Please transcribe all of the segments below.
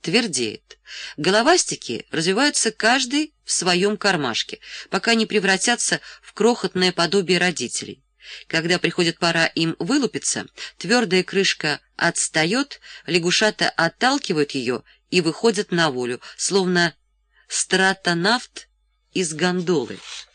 твердеет. Головастики развиваются каждый в своем кармашке, пока не превратятся в крохотное подобие родителей. Когда приходит пора им вылупиться, твердая крышка отстает, лягушата отталкивают ее и выходят на волю, словно стратонавт из гондолы.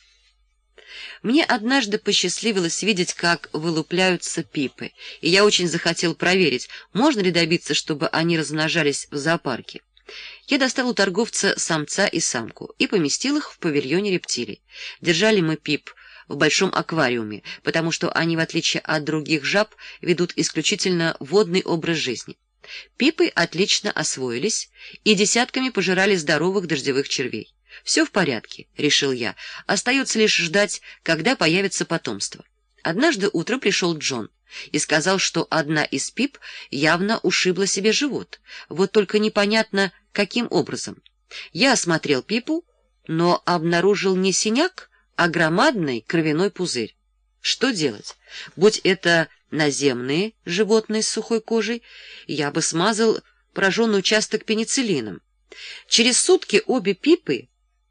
Мне однажды посчастливилось видеть, как вылупляются пипы, и я очень захотел проверить, можно ли добиться, чтобы они размножались в зоопарке. Я достал у торговца самца и самку и поместил их в павильоне рептилий. Держали мы пип в большом аквариуме, потому что они, в отличие от других жаб, ведут исключительно водный образ жизни. Пипы отлично освоились и десятками пожирали здоровых дождевых червей. «Все в порядке», — решил я, — «остается лишь ждать, когда появится потомство». Однажды утром пришел Джон и сказал, что одна из пип явно ушибла себе живот, вот только непонятно, каким образом. Я осмотрел пипу, но обнаружил не синяк, а громадный кровяной пузырь. Что делать? Будь это наземные животные с сухой кожей, я бы смазал пораженный участок пенициллином. Через сутки обе пипы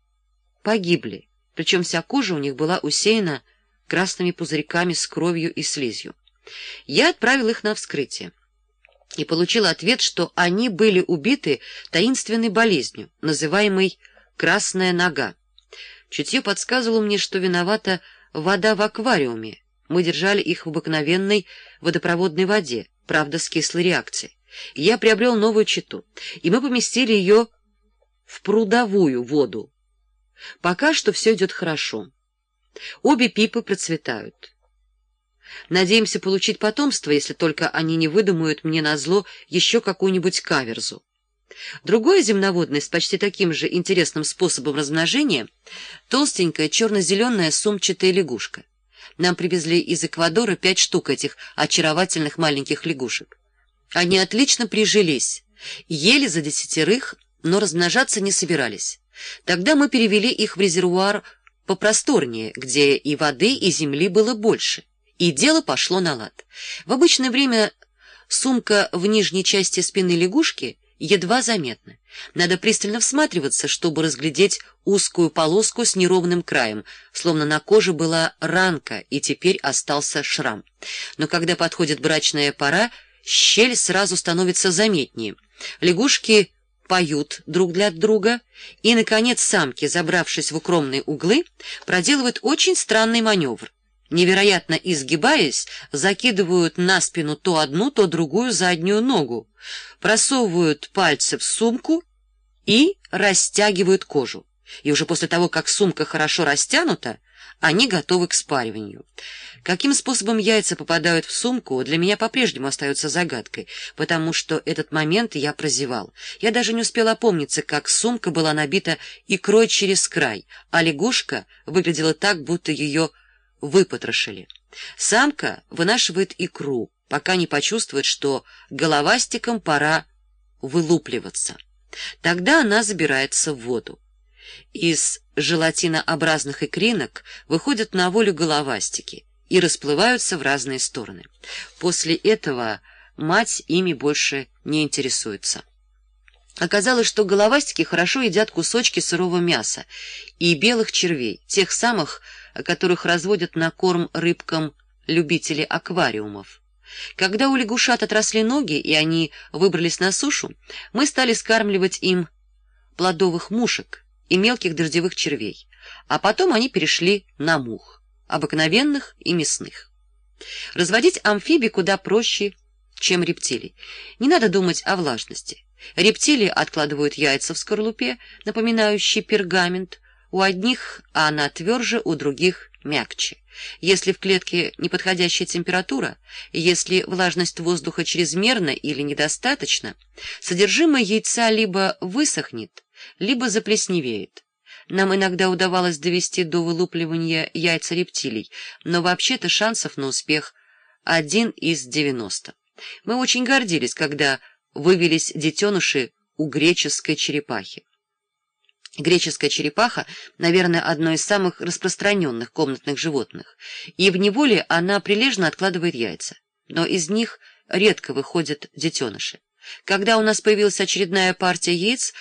погибли, причем вся кожа у них была усеяна красными пузырьками с кровью и слизью. Я отправил их на вскрытие и получил ответ, что они были убиты таинственной болезнью, называемой «красная нога». Чутье подсказывало мне, что виновата вода в аквариуме. Мы держали их в обыкновенной водопроводной воде, правда, с кислой реакцией. Я приобрел новую чету, и мы поместили ее в прудовую воду. Пока что все идет хорошо. Обе пипы процветают. Надеемся получить потомство, если только они не выдумают мне назло еще какую-нибудь каверзу. Другое земноводное с почти таким же интересным способом размножения — толстенькая черно-зеленая сумчатая лягушка. Нам привезли из Эквадора 5 штук этих очаровательных маленьких лягушек. Они отлично прижились, ели за 10, но размножаться не собирались. Тогда мы перевели их в резервуар попросторнее, где и воды, и земли было больше, и дело пошло на лад. В обычное время сумка в нижней части спины лягушки едва заметна. Надо пристально всматриваться, чтобы разглядеть узкую полоску с неровным краем, словно на коже была ранка, и теперь остался шрам. Но когда подходит брачная пора, щель сразу становится заметнее. Лягушки поют друг для друга, и, наконец, самки, забравшись в укромные углы, проделывают очень странный маневр. Невероятно изгибаясь, закидывают на спину то одну, то другую заднюю ногу, просовывают пальцы в сумку и растягивают кожу. И уже после того, как сумка хорошо растянута, они готовы к спариванию. Каким способом яйца попадают в сумку, для меня по-прежнему остается загадкой, потому что этот момент я прозевал. Я даже не успел опомниться, как сумка была набита икрой через край, а лягушка выглядела так, будто ее выпотрошили. Самка вынашивает икру, пока не почувствует, что головастикам пора вылупливаться. Тогда она забирается в воду. Из желатинообразных икринок выходят на волю головастики и расплываются в разные стороны. После этого мать ими больше не интересуется. Оказалось, что головастики хорошо едят кусочки сырого мяса и белых червей, тех самых, которых разводят на корм рыбкам любители аквариумов. Когда у лягушат отросли ноги, и они выбрались на сушу, мы стали скармливать им плодовых мушек и мелких дождевых червей, а потом они перешли на мух, обыкновенных и мясных. Разводить амфибий куда проще, чем рептилий. Не надо думать о влажности. Рептилии откладывают яйца в скорлупе, напоминающей пергамент. У одних она тверже, у других мягче. Если в клетке неподходящая температура, если влажность воздуха чрезмерна или недостаточно, содержимое яйца либо высохнет, либо заплесневеет. Нам иногда удавалось довести до вылупливания яйца рептилий, но вообще-то шансов на успех 1 из 90. Мы очень гордились, когда вывелись детеныши у греческой черепахи. Греческая черепаха, наверное, одно из самых распространенных комнатных животных, и в неволе она прилежно откладывает яйца, но из них редко выходят детеныши. Когда у нас появилась очередная партия яиц,